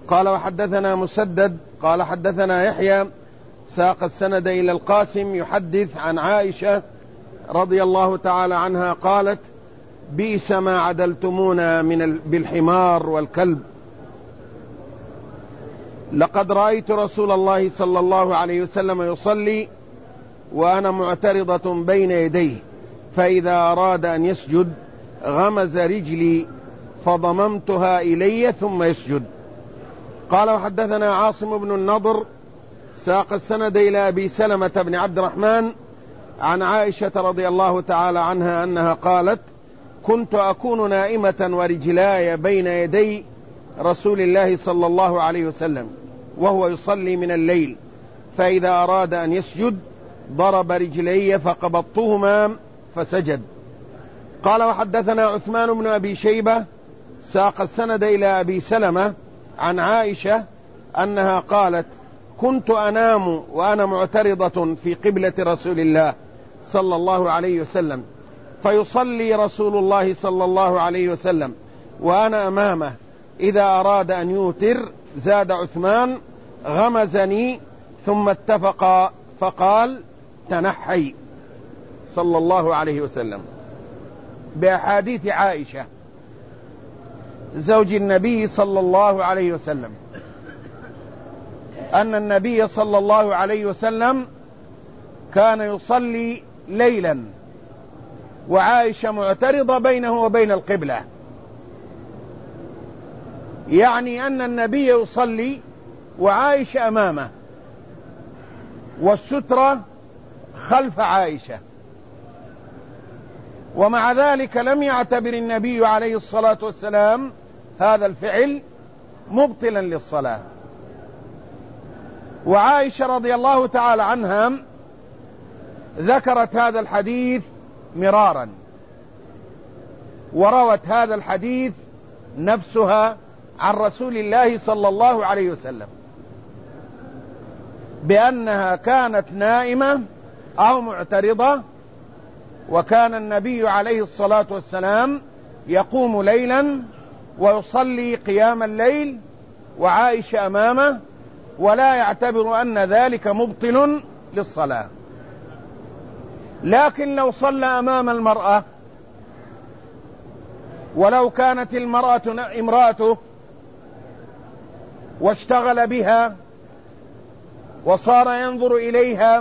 قال وحدثنا مسدد قال حدثنا يحيى ساق السند إلى القاسم يحدث عن عائشة رضي الله تعالى عنها قالت: بئس ما عدلتمونا بالحمار والكلب، لقد رأيت رسول الله صلى الله عليه وسلم يصلي وأنا معترضة بين يديه، فإذا أراد أن يسجد غمز رجلي فضممتها إلي ثم يسجد. قال وحدثنا عاصم بن النضر ساق السند إلى أبي سلمة بن عبد الرحمن عن عائشة رضي الله تعالى عنها أنها قالت: كنت أكون نائمة ورجلاي بين يدي رسول الله صلى الله عليه وسلم وهو يصلي من الليل، فإذا أراد أن يسجد ضرب رجلي فقبضتهما فسجد. قال وحدثنا عثمان بن أبي شيبة ساق السند إلى أبي سلمة عن عائشة أنها قالت: كنت أنام وأنا معترضة في قبلة رسول الله صلى الله عليه وسلم، فيصلي رسول الله صلى الله عليه وسلم وأنا أمامه، إذا أراد أن يوتر زاد عثمان غمزني ثم اتفق فقال: تنحي صلى الله عليه وسلم. بأحاديث عائشة زوج النبي صلى الله عليه وسلم أن النبي صلى الله عليه وسلم كان يصلي ليلا وعائشة معترضة بينه وبين القبلة، يعني أن النبي يصلي وعائشة أمامه والسترة خلف عائشة، ومع ذلك لم يعتبر النبي عليه الصلاة والسلام هذا الفعل مبطلا للصلاة. وعائشة رضي الله تعالى عنها ذكرت هذا الحديث مرارا، وروت هذا الحديث نفسها عن رسول الله صلى الله عليه وسلم بأنها كانت نائمة أو معترضة، وكان النبي عليه الصلاة والسلام يقوم ليلا ويصلي قيام الليل وعائشة أمامه، ولا يعتبر أن ذلك مبطل للصلاة. لكن لو صلى أمام المرأة ولو كانت المرأة امرأته واشتغل بها وصار ينظر إليها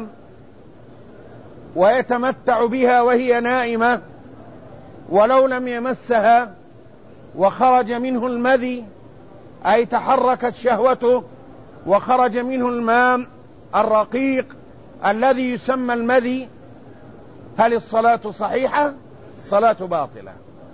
ويتمتع بها وهي نائمة، ولو لم يمسها وخرج منه المذي أي تحركت شهوته وخرج منه الماء الرقيق الذي يسمى المذي، هل الصلاة صحيحة؟ الصلاة باطلة.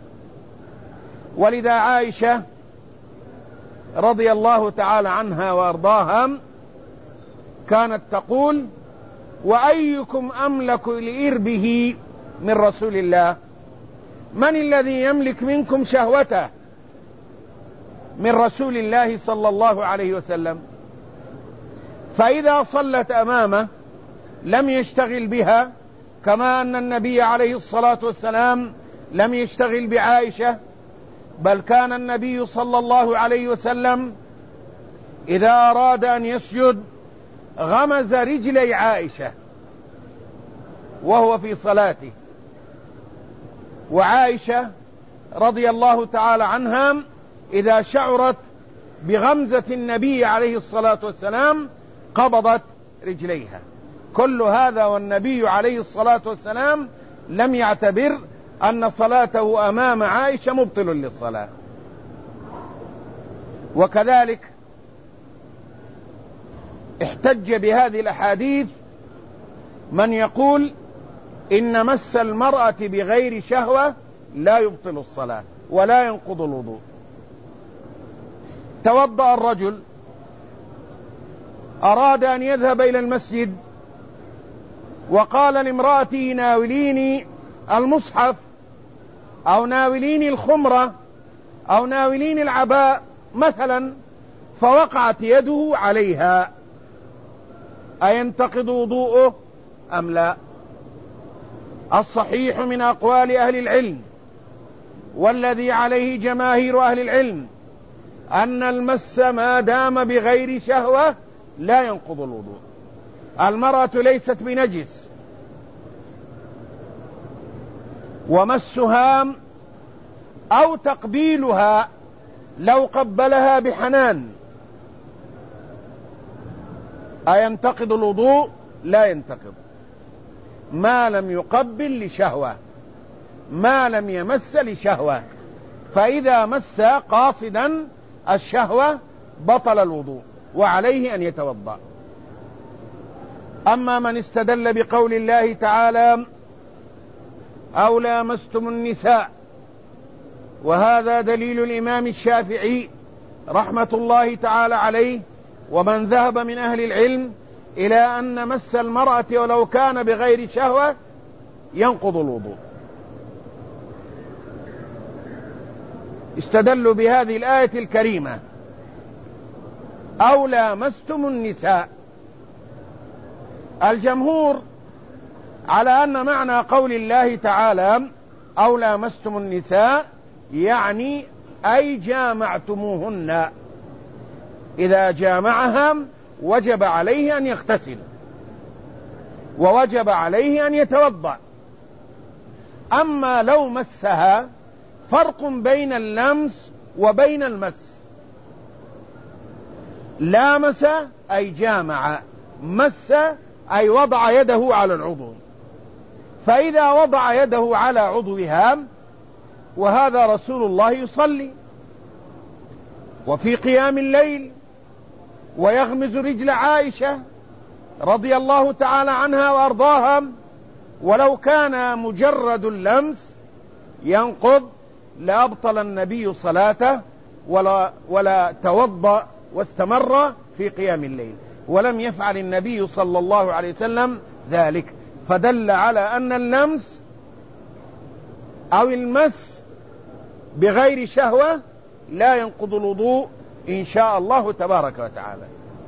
ولذا عائشة رضي الله تعالى عنها وأرضاها كانت تقول: وأيكم أملك لإربه من رسول الله؟ من الذي يملك منكم شهوته من رسول الله صلى الله عليه وسلم؟ فإذا صلت أمامه لم يشتغل بها، كما أن النبي عليه الصلاة والسلام لم يشتغل بعائشة، بل كان النبي صلى الله عليه وسلم إذا أراد أن يسجد غمز رجلي عائشة وهو في صلاته. وعائشة رضي الله تعالى عنها إذا شعرت بغمزة النبي عليه الصلاة والسلام قبضت رجليها. كل هذا والنبي عليه الصلاة والسلام لم يعتبر أن صلاته أمام عائشة مبطل للصلاة. وكذلك احتج بهذه الأحاديث من يقول إن مس المرأة بغير شهوة لا يبطل الصلاة ولا ينقض الوضوء. توضأ الرجل أراد أن يذهب إلى المسجد وقال لامرأته: ناوليني المصحف أو ناوليني الخمرة أو ناوليني العباء مثلا، فوقعت يده عليها، أينتقض وضوءه أم لا؟ الصحيح من أقوال أهل العلم والذي عليه جماهير أهل العلم أن المس ما دام بغير شهوة لا ينقض الوضوء. المرأة ليست بنجس، ومسها أو تقبيلها لو قبلها بحنان أينتقض الوضوء؟ لا ينتقض، ما لم يقبل لشهوة، ما لم يمس لشهوة. فإذا مس قاصدا الشهوة بطل الوضوء وعليه أن يتوضأ. أما من استدل بقول الله تعالى أو لامستم النساء، وهذا دليل الإمام الشافعي رحمة الله تعالى عليه ومن ذهب من أهل العلم إلى أن مس المرأة ولو كان بغير شهوة ينقض الوضوء. استدلوا بهذه الآية الكريمة أو لامستم النساء. الجمهور على أن معنى قول الله تعالى أو لامستم النساء يعني أي جامعتموهن، إذا جامعها وجب عليه أن يغتسل ووجب عليه أن يتوضأ. أما لو مسها فرق بين اللمس وبين المس. لامس أي جامع، مس أي وضع يده على العضو. فإذا وضع يده على عضوها، وهذا رسول الله يصلي وفي قيام الليل ويغمز رجل عائشة رضي الله تعالى عنها وأرضاها، ولو كان مجرد اللمس ينقض لأبطل النبي صلاته ولا توضأ واستمر في قيام الليل، ولم يفعل النبي صلى الله عليه وسلم ذلك. فدل على أن اللمس أو المس بغير شهوة لا ينقض الوضوء إن شاء الله تبارك وتعالى.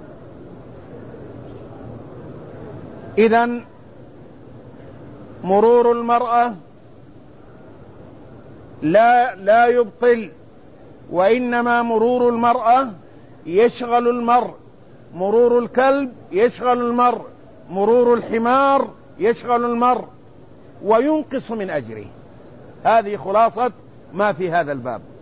إذن مرور المرأة لا يبطل، وإنما مرور المرأة يشغل المرء، مرور الكلب يشغل المرء، مرور الحمار يشغل المرء وينقص من أجره. هذه خلاصة ما في هذا الباب.